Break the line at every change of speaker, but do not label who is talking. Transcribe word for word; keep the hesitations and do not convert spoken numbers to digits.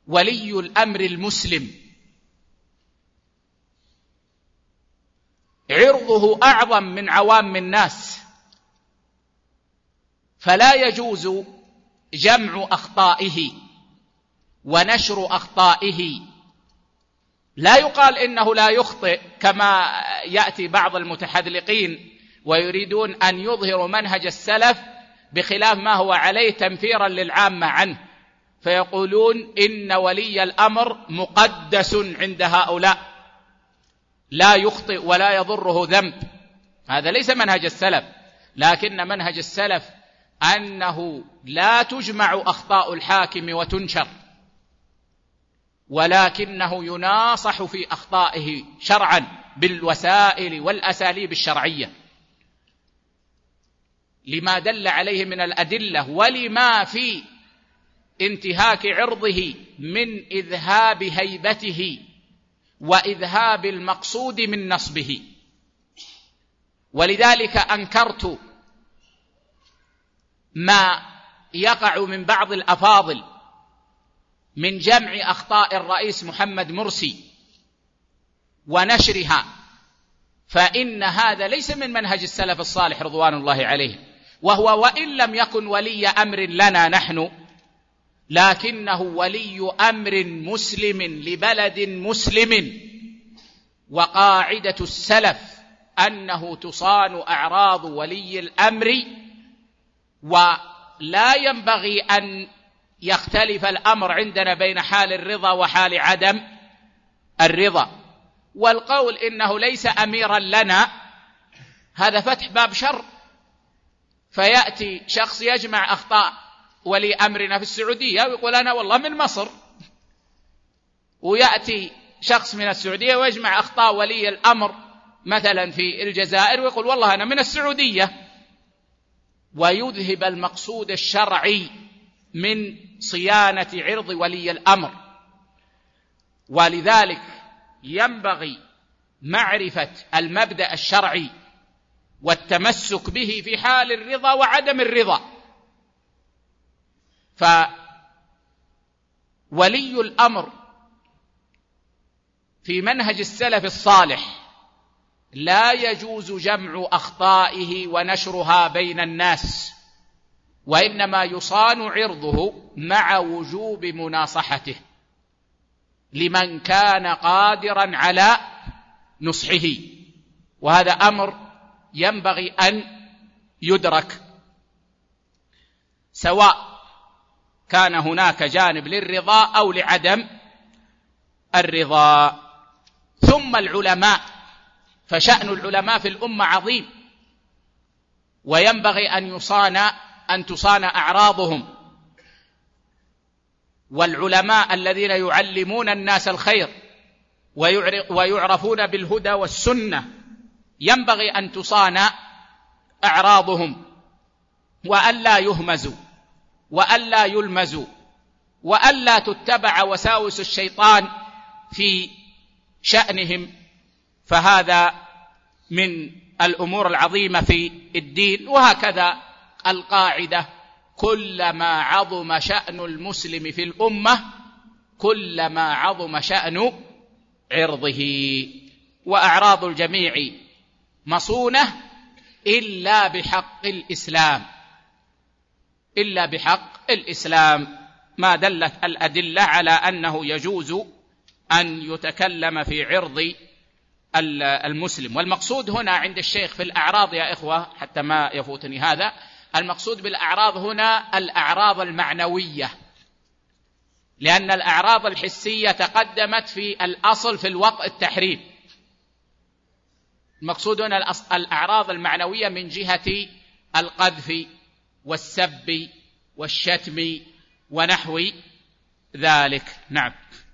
ولي الأمر المسلم عرضه أعظم من عوام الناس، فلا يجوز جمع أخطائه ونشر أخطائه. لا يقال إنه لا يخطئ كما يأتي بعض المتحذلقين ويريدون أن يظهروا منهج السلف بخلاف ما هو عليه تنفيرا للعامة عنه، فيقولون إن ولي الأمر مقدس عند هؤلاء لا يخطئ ولا يضره ذنب. هذا ليس منهج السلف، لكن منهج السلف أنه لا تجمع أخطاء الحاكم وتنشر، ولكنه يناصح في أخطائه شرعا بالوسائل والأساليب الشرعية لما دل عليه من الأدلة، ولما في انتهاك عرضه من إذهاب هيبته وإذهاب المقصود من نصبه. ولذلك أنكرت ما يقع من بعض الأفاضل من جمع أخطاء الرئيس محمد مرسي ونشرها، فإن هذا ليس من منهج السلف الصالح رضوان الله عليه، وهو وإن لم يكن ولي أمر لنا نحن لكنه ولي أمر مسلم لبلد مسلم، وقاعدة السلف أنه تصان أعراض ولي الأمر، ولا ينبغي أن يختلف الأمر عندنا بين حال الرضا وحال عدم الرضا. والقول إنه ليس أميرا لنا هذا فتح باب شر، فيأتي شخص يجمع أخطاء ولي أمرنا في السعودية ويقول أنا والله من مصر، ويأتي شخص من السعودية ويجمع أخطاء ولي الأمر مثلا في الجزائر ويقول والله أنا من السعودية، ويذهب المقصود الشرعي من صيانة عرض ولي الأمر. ولذلك ينبغي معرفة المبدأ الشرعي والتمسك به في حال الرضا وعدم الرضا. فولي الأمر في منهج السلف الصالح لا يجوز جمع أخطائه ونشرها بين الناس، وإنما يصان عرضه مع وجوب مناصحته لمن كان قادرا على نصحه، وهذا أمر ينبغي أن يدرك، سواء كان هناك جانب للرضا أو لعدم الرضا. ثم العلماء، فشأن العلماء في الأمة عظيم، وينبغي أن يصان أن تصان أعراضهم، والعلماء الذين يعلمون الناس الخير ويعرفون بالهدى والسنة ينبغي أن تصان أعراضهم، وألا يهمزوا وألا يلمزوا وألا تتبع وساوس الشيطان في شأنهم، فهذا من الأمور العظيمة في الدين. وهكذا القاعدة كلما عظم شأن المسلم في الأمة كلما عظم شأن عرضه، وأعراض الجميع مصونة إلا بحق الإسلام، إلا بحق الإسلام، ما دلت الأدلة على أنه يجوز أن يتكلم في عرض المسلم. والمقصود هنا عند الشيخ في الأعراض يا إخوة، حتى ما يفوتني هذا، المقصود بالأعراض هنا الأعراض المعنوية، لأن الأعراض الحسية تقدمت في الأصل في الوطء التحريم. المقصود هنا الأعراض المعنوية من جهة القذف والسب والشتم ونحو ذلك. نعم.